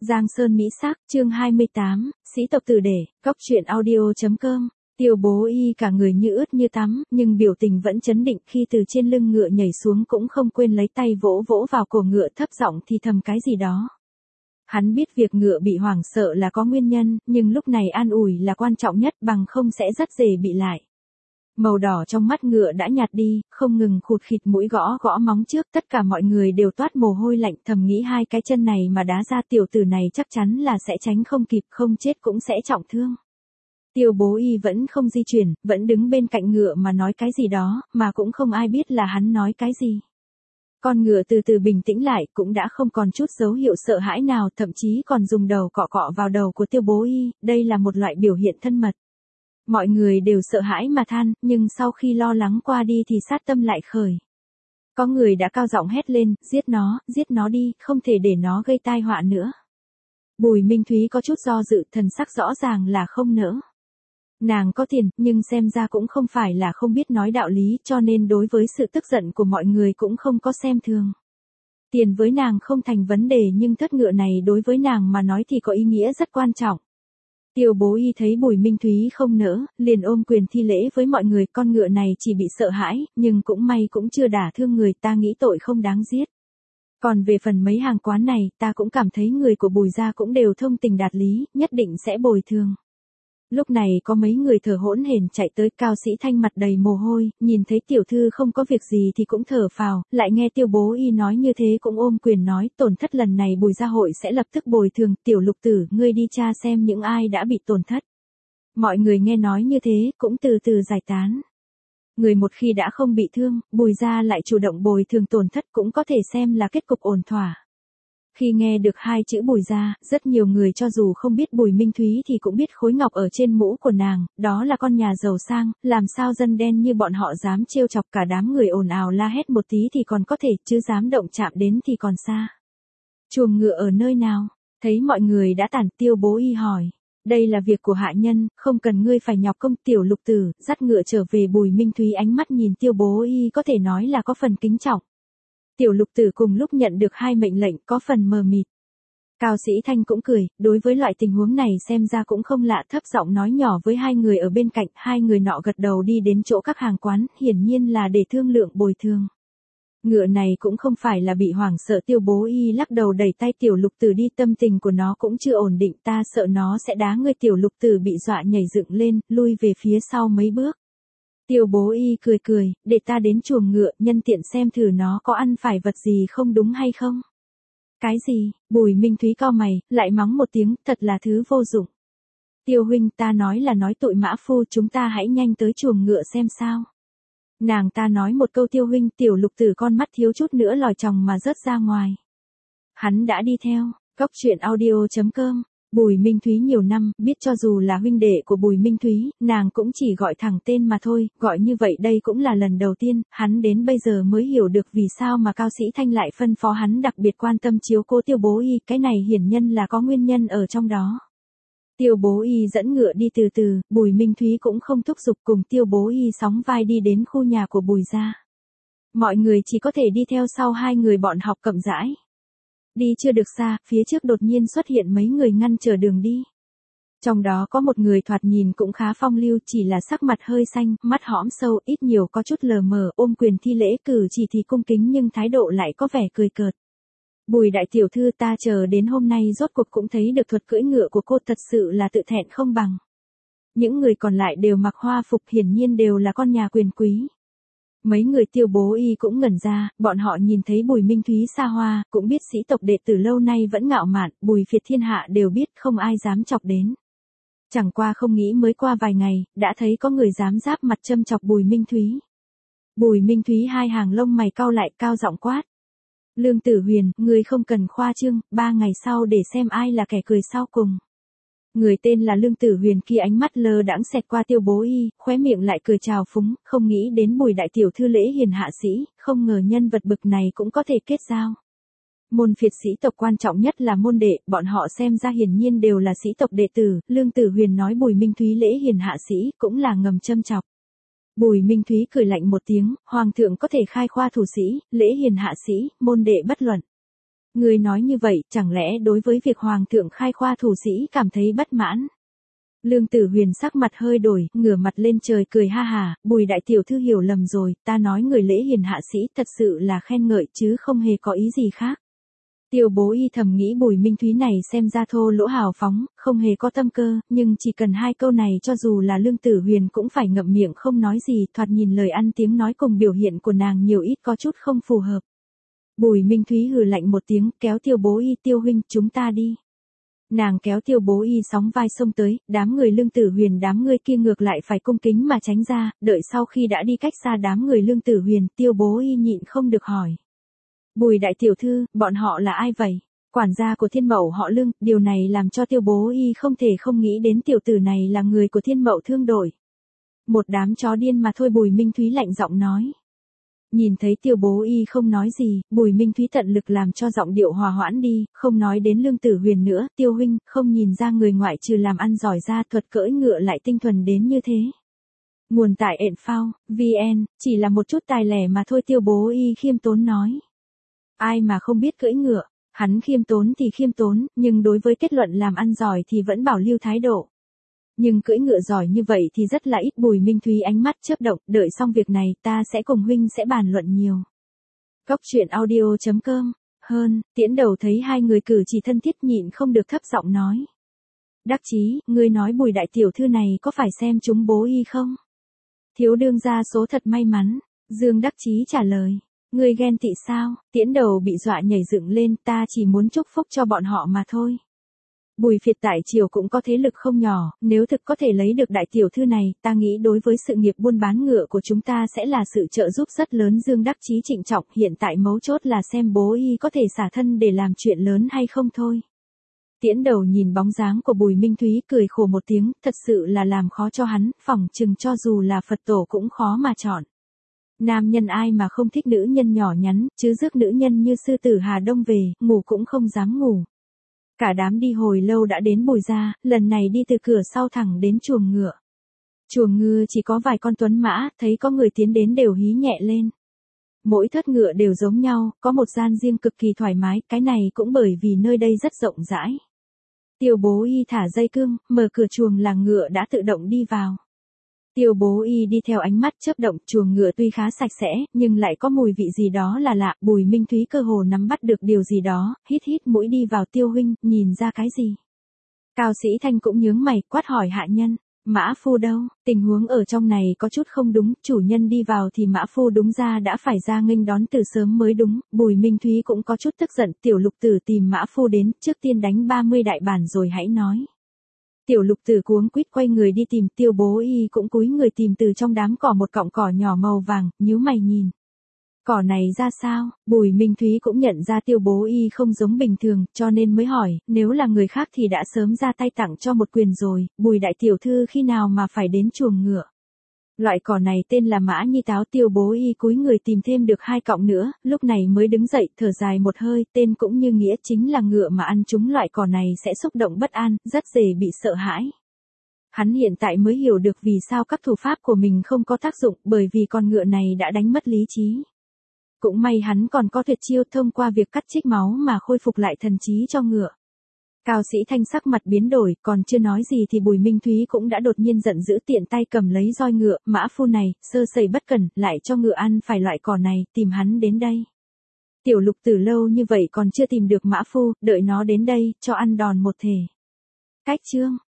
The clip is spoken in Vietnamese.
Giang Sơn Mỹ Sắc, chương 28, sĩ tộc tử để, góc truyện audio.com. Tiêu Bố Y cả người như ướt như tắm, nhưng biểu tình vẫn trấn định khi từ trên lưng ngựa nhảy xuống, cũng không quên lấy tay vỗ vỗ vào cổ ngựa, thấp giọng thì thầm cái gì đó. Hắn biết việc ngựa bị hoảng sợ là có nguyên nhân, nhưng lúc này an ủi là quan trọng nhất, bằng không sẽ rất dễ bị lại. Màu đỏ trong mắt ngựa đã nhạt đi, không ngừng khụt khịt mũi gõ gõ móng trước, tất cả mọi người đều toát mồ hôi lạnh, thầm nghĩ hai cái chân này mà đá ra tiểu tử này chắc chắn là sẽ tránh không kịp, không chết cũng sẽ trọng thương. Tiêu Bố Y vẫn không di chuyển, vẫn đứng bên cạnh ngựa mà nói cái gì đó, mà cũng không ai biết là hắn nói cái gì. Con ngựa từ từ bình tĩnh lại, cũng đã không còn chút dấu hiệu sợ hãi nào, thậm chí còn dùng đầu cọ cọ vào đầu của Tiêu Bố Y, đây là một loại biểu hiện thân mật. Mọi người đều sợ hãi mà than, nhưng sau khi lo lắng qua đi thì sát tâm lại khởi. Có người đã cao giọng hét lên, giết nó đi, không thể để nó gây tai họa nữa. Bùi Minh Thúy có chút do dự, thần sắc rõ ràng là không nỡ. Nàng có tiền, nhưng xem ra cũng không phải là không biết nói đạo lý, cho nên đối với sự tức giận của mọi người cũng không có xem thường. Tiền với nàng không thành vấn đề, nhưng thất ngựa này đối với nàng mà nói thì có ý nghĩa rất quan trọng. Tiêu Bố Y thấy Bùi Minh Thúy không nỡ, liền ôm quyền thi lễ với mọi người, con ngựa này chỉ bị sợ hãi, nhưng cũng may cũng chưa đả thương người, ta nghĩ tội không đáng giết. Còn về phần mấy hàng quán này, ta cũng cảm thấy người của Bùi gia cũng đều thông tình đạt lý, nhất định sẽ bồi thường. Lúc này có mấy người thở hỗn hển chạy tới, Cao Sĩ Thanh mặt đầy mồ hôi, nhìn thấy tiểu thư không có việc gì thì cũng thở phào, lại nghe Tiêu Bố Y nói như thế cũng ôm quyền nói, tổn thất lần này Bùi gia hội sẽ lập tức bồi thường, Tiểu Lục Tử, ngươi đi tra xem những ai đã bị tổn thất. Mọi người nghe nói như thế, cũng từ từ giải tán. Người một khi đã không bị thương, Bùi gia lại chủ động bồi thường tổn thất cũng có thể xem là kết cục ổn thỏa. Khi nghe được hai chữ Bùi gia, rất nhiều người cho dù không biết Bùi Minh Thúy thì cũng biết khối ngọc ở trên mũ của nàng, đó là con nhà giàu sang, làm sao dân đen như bọn họ dám trêu chọc, cả đám người ồn ào la hét một tí thì còn có thể, chứ dám động chạm đến thì còn xa. Chuồng ngựa ở nơi nào? Thấy mọi người đã tản, Tiêu Bố Y hỏi. Đây là việc của hạ nhân, không cần ngươi phải nhọc công. Tiểu Lục Tử, dắt ngựa trở về. Bùi Minh Thúy ánh mắt nhìn Tiêu Bố Y có thể nói là có phần kính trọng. Tiểu Lục Tử cùng lúc nhận được hai mệnh lệnh, có phần mờ mịt. Cao Sĩ Thanh cũng cười, đối với loại tình huống này xem ra cũng không lạ, thấp giọng nói nhỏ với hai người ở bên cạnh, hai người nọ gật đầu đi đến chỗ các hàng quán, hiển nhiên là để thương lượng bồi thường. Ngựa này cũng không phải là bị hoảng sợ, Tiêu Bố Y lắc đầu đẩy tay Tiểu Lục Tử đi, tâm tình của nó cũng chưa ổn định, ta sợ nó sẽ đá ngươi. Tiểu Lục Tử bị dọa nhảy dựng lên, lui về phía sau mấy bước. Tiêu Bố Y cười cười, để ta đến chuồng ngựa, nhân tiện xem thử nó có ăn phải vật gì không đúng hay không. Cái gì? Bùi Minh Thúy cau mày, lại mắng một tiếng, thật là thứ vô dụng. Tiêu huynh, ta nói là nói tụi mã phu, chúng ta hãy nhanh tới chuồng ngựa xem sao. Nàng ta nói một câu Tiêu huynh, Tiểu Lục Tử con mắt thiếu chút nữa lòi tròng mà rớt ra ngoài. Hắn đã đi theo, góc truyện audio.com. Bùi Minh Thúy nhiều năm, biết cho dù là huynh đệ của Bùi Minh Thúy, nàng cũng chỉ gọi thẳng tên mà thôi, gọi như vậy đây cũng là lần đầu tiên, hắn đến bây giờ mới hiểu được vì sao mà Cao Sĩ Thanh lại phân phó hắn đặc biệt quan tâm chiếu cố Tiêu Bố Y, cái này hiển nhân là có nguyên nhân ở trong đó. Tiêu Bố Y dẫn ngựa đi từ từ, Bùi Minh Thúy cũng không thúc giục, cùng Tiêu Bố Y sóng vai đi đến khu nhà của Bùi gia. Mọi người chỉ có thể đi theo sau hai người bọn học chậm rãi. Đi chưa được xa, phía trước đột nhiên xuất hiện mấy người ngăn trở đường đi. Trong đó có một người thoạt nhìn cũng khá phong lưu, chỉ là sắc mặt hơi xanh, mắt hõm sâu, ít nhiều có chút lờ mờ, ôm quyền thi lễ, cử chỉ thì cung kính nhưng thái độ lại có vẻ cười cợt. Bùi đại tiểu thư, ta chờ đến hôm nay rốt cuộc cũng thấy được thuật cưỡi ngựa của cô, thật sự là tự thẹn không bằng. Những người còn lại đều mặc hoa phục, hiển nhiên đều là con nhà quyền quý. Mấy người Tiêu Bố Y cũng ngẩn ra, bọn họ nhìn thấy Bùi Minh Thúy xa hoa, cũng biết sĩ tộc đệ tử lâu nay vẫn ngạo mạn, Bùi phiệt thiên hạ đều biết, không ai dám chọc đến. Chẳng qua không nghĩ mới qua vài ngày, đã thấy có người dám giáp mặt châm chọc Bùi Minh Thúy. Bùi Minh Thúy hai hàng lông mày cau lại, cao giọng quát. Lương Tử Huyền, ngươi không cần khoa trương, 3 ngày sau để xem ai là kẻ cười sau cùng. Người tên là Lương Tử Huyền kia ánh mắt lơ đãng xẹt qua Tiêu Bố Y, khóe miệng lại cười chào phúng, không nghĩ đến Bùi đại tiểu thư lễ hiền hạ sĩ, không ngờ nhân vật bực này cũng có thể kết giao. Môn phiệt sĩ tộc quan trọng nhất là môn đệ, bọn họ xem ra hiển nhiên đều là sĩ tộc đệ tử, Lương Tử Huyền nói Bùi Minh Thúy lễ hiền hạ sĩ, cũng là ngầm châm chọc. Bùi Minh Thúy cười lạnh một tiếng, hoàng thượng có thể khai khoa thủ sĩ, lễ hiền hạ sĩ, môn đệ bất luận. Ngươi nói như vậy, chẳng lẽ đối với việc hoàng thượng khai khoa thủ sĩ cảm thấy bất mãn? Lương Tử Huyền sắc mặt hơi đổi, ngửa mặt lên trời cười ha hà, Bùi đại tiểu thư hiểu lầm rồi, ta nói người lễ hiền hạ sĩ thật sự là khen ngợi chứ không hề có ý gì khác. Tiêu Bố Y thầm nghĩ Bùi Minh Thúy này xem ra thô lỗ hào phóng, không hề có tâm cơ, nhưng chỉ cần hai câu này cho dù là Lương Tử Huyền cũng phải ngậm miệng không nói gì, thoạt nhìn lời ăn tiếng nói cùng biểu hiện của nàng nhiều ít có chút không phù hợp. Bùi Minh Thúy hừ lạnh một tiếng, kéo Tiêu Bố Y, Tiêu huynh, chúng ta đi. Nàng kéo Tiêu Bố Y sóng vai xông tới, đám người Lương Tử Huyền đám người kia ngược lại phải cung kính mà tránh ra, đợi sau khi đã đi cách xa đám người Lương Tử Huyền, Tiêu Bố Y nhịn không được hỏi. Bùi đại tiểu thư, bọn họ là ai vậy? Quản gia của Thiên Mậu họ Lương, điều này làm cho Tiêu Bố Y không thể không nghĩ đến tiểu tử này là người của Thiên Mậu Thương Đội. Một đám chó điên mà thôi, Bùi Minh Thúy lạnh giọng nói. Nhìn thấy Tiêu Bố Y không nói gì, Bùi Minh Thúy tận lực làm cho giọng điệu hòa hoãn đi, không nói đến Lương Tử Huyền nữa, Tiêu huynh, không nhìn ra người ngoại trừ làm ăn giỏi ra thuật cưỡi ngựa lại tinh thuần đến như thế. Nguồn tại ện VN, chỉ là một chút tài lẻ mà thôi, Tiêu Bố Y khiêm tốn nói. Ai mà không biết cưỡi ngựa, hắn khiêm tốn thì khiêm tốn, nhưng đối với kết luận làm ăn giỏi thì vẫn bảo lưu thái độ. Nhưng cưỡi ngựa giỏi như vậy thì rất là ít. Bùi Minh Thúy ánh mắt chớp động, đợi xong việc này ta sẽ cùng huynh sẽ bàn luận nhiều. Góc truyện audio.com. Tiễn Đầu thấy hai người cử chỉ thân thiết nhịn không được thấp giọng nói. Đắc Chí, ngươi nói Bùi đại tiểu thư này có phải xem chúng Bố Y không? Thiếu đương gia số thật may mắn. Dương Đắc Chí trả lời. Ngươi ghen tị sao? Tiễn Đầu bị dọa nhảy dựng lên, ta chỉ muốn chúc phúc cho bọn họ mà thôi. Bùi Việt tại triều cũng có thế lực không nhỏ, nếu thực có thể lấy được đại tiểu thư này, ta nghĩ đối với sự nghiệp buôn bán ngựa của chúng ta sẽ là sự trợ giúp rất lớn. Dương Đắc Chí trịnh trọng, hiện tại mấu chốt là xem Bố Y có thể xả thân để làm chuyện lớn hay không thôi. Tiễn Đầu nhìn bóng dáng của Bùi Minh Thúy cười khổ một tiếng, thật sự là làm khó cho hắn, phỏng chừng cho dù là Phật tổ cũng khó mà chọn. Nam nhân ai mà không thích nữ nhân nhỏ nhắn, chứ rước nữ nhân như sư tử Hà Đông về, ngủ cũng không dám ngủ. Cả đám đi hồi lâu đã đến Bùi gia, lần này đi từ cửa sau thẳng đến chuồng ngựa. Chuồng ngựa chỉ có vài con tuấn mã, thấy có người tiến đến đều hí nhẹ lên. Mỗi thớt ngựa đều giống nhau, có một gian riêng cực kỳ thoải mái, cái này cũng bởi vì nơi đây rất rộng rãi. Tiêu Bố Y thả dây cương, mở cửa chuồng là ngựa đã tự động đi vào. Tiêu Bố Y đi theo ánh mắt chớp động, chuồng ngựa tuy khá sạch sẽ, nhưng lại có mùi vị gì đó là lạ. Bùi Minh Thúy cơ hồ nắm bắt được điều gì đó, hít mũi đi vào. Tiêu huynh, nhìn ra cái gì? Cao Sĩ Thanh cũng nhướng mày, quát hỏi hạ nhân. Mã phu đâu? Tình huống ở trong này có chút không đúng, chủ nhân đi vào thì mã phu đúng ra đã phải ra nghênh đón từ sớm mới đúng. Bùi Minh Thúy cũng có chút tức giận, Tiểu Lục Tử tìm mã phu đến, trước tiên đánh 30 đại bản rồi hãy nói. Tiểu Lục Tử cuống quýt quay người đi tìm. Tiêu Bố Y cũng cúi người tìm từ trong đám cỏ một cọng cỏ nhỏ màu vàng, nhíu mày nhìn. Cỏ này ra sao? Bùi Minh Thúy cũng nhận ra Tiêu Bố Y không giống bình thường, cho nên mới hỏi, nếu là người khác thì đã sớm ra tay tặng cho một quyền rồi. Bùi đại tiểu thư khi nào mà phải đến chuồng ngựa? Loại cỏ này tên là mã nhi táo. Tiêu Bố Y cúi người tìm thêm được 2 cọng nữa, lúc này mới đứng dậy, thở dài một hơi, tên cũng như nghĩa, chính là ngựa mà ăn chúng loại cỏ này sẽ xúc động bất an, rất dễ bị sợ hãi. Hắn hiện tại mới hiểu được vì sao các thủ pháp của mình không có tác dụng, bởi vì con ngựa này đã đánh mất lý trí. Cũng may hắn còn có tuyệt chiêu thông qua việc cắt trích máu mà khôi phục lại thần trí cho ngựa. Cao Sĩ Thanh sắc mặt biến đổi, còn chưa nói gì thì Bùi Minh Thúy cũng đã đột nhiên giận dữ, tiện tay cầm lấy roi ngựa. Mã phu này, sơ sẩy bất cẩn, lại cho ngựa ăn phải loại cỏ này, tìm hắn đến đây. Tiểu Lục Tử lâu như vậy còn chưa tìm được mã phu, đợi nó đến đây, cho ăn đòn một thể. Cách chương.